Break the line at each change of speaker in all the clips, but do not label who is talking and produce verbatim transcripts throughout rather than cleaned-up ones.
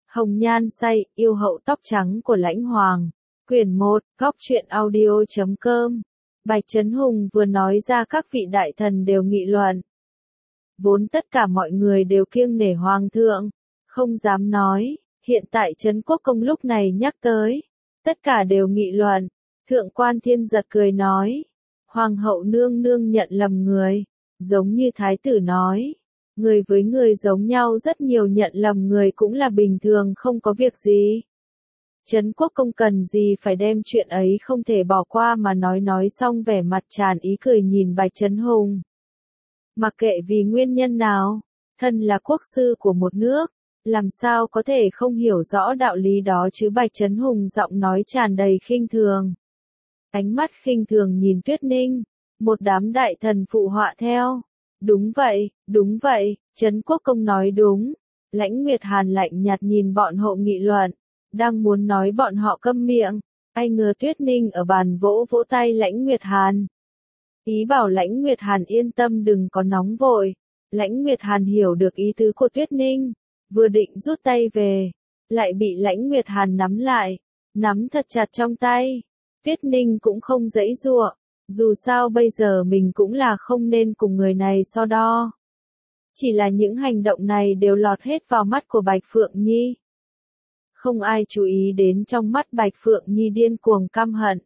Hồng nhan say, yêu hậu tóc trắng của Lãnh Hoàng. Quyển một, góc truyện audio chấm com. Bạch Trấn Hùng vừa nói ra các vị đại thần đều nghị luận. Vốn tất cả mọi người đều kiêng nể Hoàng thượng, không dám nói, hiện tại Trấn Quốc Công lúc này nhắc tới. Tất cả đều nghị luận, Thượng quan Thiên Giật cười nói. Hoàng hậu nương nương nhận lầm người, giống như thái tử nói. Người với người giống nhau rất nhiều, nhận lầm người cũng là bình thường, không có việc gì. Trấn Quốc Công cần gì phải đem chuyện ấy không thể bỏ qua mà nói nói xong vẻ mặt tràn ý cười nhìn Bạch Trấn Hùng. Mặc kệ vì nguyên nhân nào, thân là quốc sư của một nước, làm sao có thể không hiểu rõ đạo lý đó chứ. Bạch Trấn Hùng giọng nói tràn đầy khinh thường. Ánh mắt khinh thường nhìn Tuyết Ninh, một đám đại thần phụ họa theo. Đúng vậy, đúng vậy, Trấn Quốc Công nói đúng. Lãnh Nguyệt Hàn lạnh nhạt nhìn bọn hộ nghị luận, đang muốn nói bọn họ câm miệng, ai ngờ Tuyết Ninh ở bàn vỗ vỗ tay Lãnh Nguyệt Hàn. Ý bảo Lãnh Nguyệt Hàn yên tâm đừng có nóng vội. Lãnh Nguyệt Hàn hiểu được ý tứ của Tuyết Ninh, vừa định rút tay về, lại bị Lãnh Nguyệt Hàn nắm lại, nắm thật chặt trong tay. Tuyết Ninh cũng không giãy giụa, dù sao bây giờ mình cũng là không nên cùng người này so đo. Chỉ là những hành động này đều lọt hết vào mắt của Bạch Phượng Nhi. Không ai chú ý đến trong mắt Bạch Phượng Nhi điên cuồng căm hận.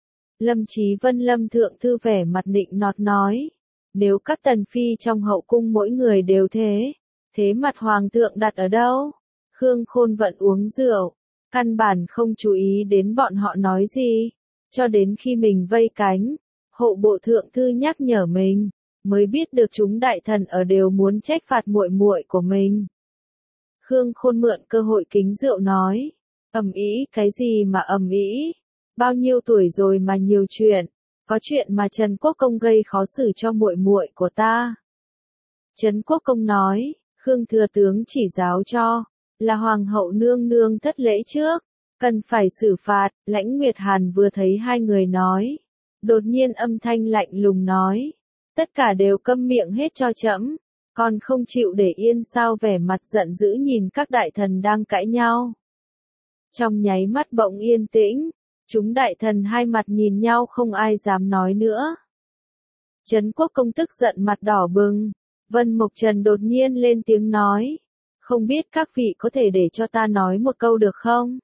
Lâm Chí Vân Lâm Thượng Thư vẻ mặt nịnh nọt nói, nếu các tần phi trong hậu cung mỗi người đều thế, thế mặt Hoàng thượng đặt ở đâu? Khương Khôn Vận uống rượu, căn bản không chú ý đến bọn họ nói gì, cho đến khi mình vây cánh, hộ bộ thượng thư nhắc nhở mình, mới biết được chúng đại thần ở đều muốn trách phạt muội muội của mình. Khương Khôn mượn cơ hội kính rượu nói, ầm ĩ cái gì mà ầm ĩ, bao nhiêu tuổi rồi mà nhiều chuyện, có chuyện mà Trấn Quốc Công gây khó xử cho muội muội của ta. Trấn Quốc Công nói, Khương thừa tướng chỉ giáo cho, là Hoàng hậu nương nương thất lễ trước, cần phải xử phạt. Lãnh Nguyệt Hàn vừa thấy hai người nói, đột nhiên âm thanh lạnh lùng nói, tất cả đều câm miệng hết cho trẫm, còn không chịu để yên sao? Vẻ mặt giận dữ nhìn các đại thần đang cãi nhau. Trong nháy mắt bỗng yên tĩnh, chúng đại thần hai mặt nhìn nhau không ai dám nói nữa. Trấn Quốc Công tức giận mặt đỏ bừng, Vân Mộc Trần đột nhiên lên tiếng nói, không biết các vị có thể để cho ta nói một câu được không?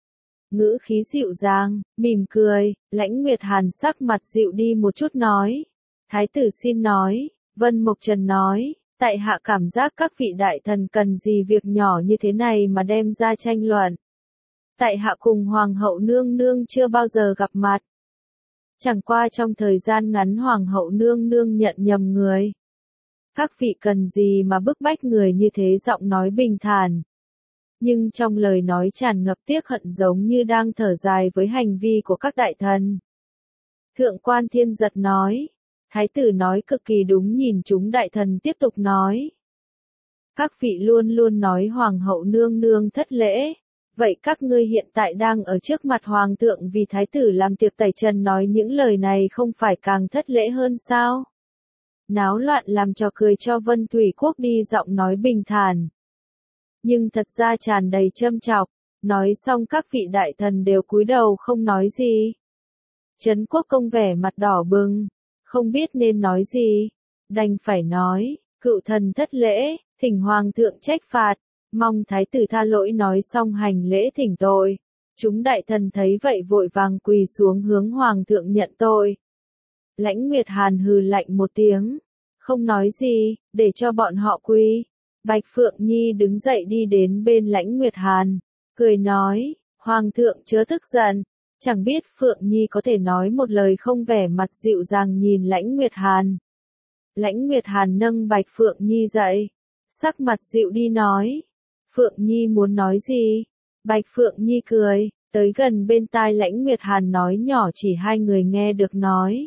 Ngữ khí dịu dàng, mỉm cười, Lãnh Nguyệt Hàn sắc mặt dịu đi một chút nói, thái tử xin nói. Vân Mộc Trần nói, tại hạ cảm giác các vị đại thần cần gì việc nhỏ như thế này mà đem ra tranh luận. Tại hạ cùng Hoàng hậu nương nương chưa bao giờ gặp mặt. Chẳng qua trong thời gian ngắn Hoàng hậu nương nương nhận nhầm người. Các vị cần gì mà bức bách người như thế? Giọng nói bình thản, nhưng trong lời nói tràn ngập tiếc hận, giống như đang thở dài với hành vi của các đại thần. Thượng quan Thiên Giật nói, thái tử nói cực kỳ đúng. Nhìn chúng đại thần tiếp tục nói, các vị luôn luôn nói Hoàng hậu nương nương thất lễ, vậy các ngươi hiện tại đang ở trước mặt Hoàng thượng vì thái tử làm tiệc tẩy trần nói những lời này không phải càng thất lễ hơn sao? Náo loạn làm trò cười cho Vân Thủy Quốc đi. Giọng nói bình thản, nhưng thật ra tràn đầy châm chọc. Nói xong các vị đại thần đều cúi đầu không nói gì. Trấn Quốc Công vẻ mặt đỏ bừng, không biết nên nói gì, đành phải nói, cựu thần thất lễ, thỉnh Hoàng thượng trách phạt, mong thái tử tha lỗi. Nói xong hành lễ thỉnh tội, chúng đại thần thấy vậy vội vàng quỳ xuống hướng Hoàng thượng nhận tội. Lãnh Nguyệt Hàn hừ lạnh một tiếng, không nói gì, để cho bọn họ quỳ. Bạch Phượng Nhi đứng dậy đi đến bên Lãnh Nguyệt Hàn, cười nói, Hoàng thượng chớ tức giận. Chẳng biết Phượng Nhi có thể nói một lời không? Vẻ mặt dịu dàng nhìn Lãnh Nguyệt Hàn. Lãnh Nguyệt Hàn nâng Bạch Phượng Nhi dậy, sắc mặt dịu đi nói, Phượng Nhi muốn nói gì? Bạch Phượng Nhi cười, tới gần bên tai Lãnh Nguyệt Hàn nói nhỏ chỉ hai người nghe được nói.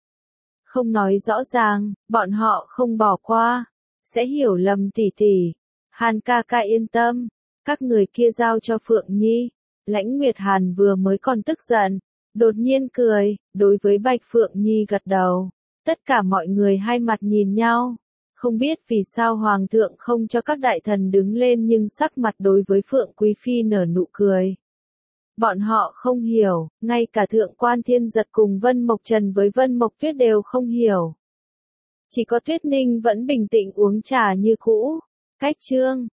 Không nói rõ ràng, bọn họ không bỏ qua, sẽ hiểu lầm tỷ tỷ. Hàn ca ca yên tâm, các người kia giao cho Phượng Nhi. Lãnh Nguyệt Hàn vừa mới còn tức giận, đột nhiên cười, đối với Bạch Phượng Nhi gật đầu. Tất cả mọi người hai mặt nhìn nhau, Không biết vì sao Hoàng thượng không cho các đại thần đứng lên nhưng sắc mặt đối với Phượng Quý Phi nở nụ cười. Bọn họ không hiểu, ngay cả Thượng quan Thiên Giật cùng Vân Mộc Trần với Vân Mộc Tuyết đều không hiểu. Chỉ có Tuyết Ninh vẫn bình tĩnh uống trà như cũ. Cách chương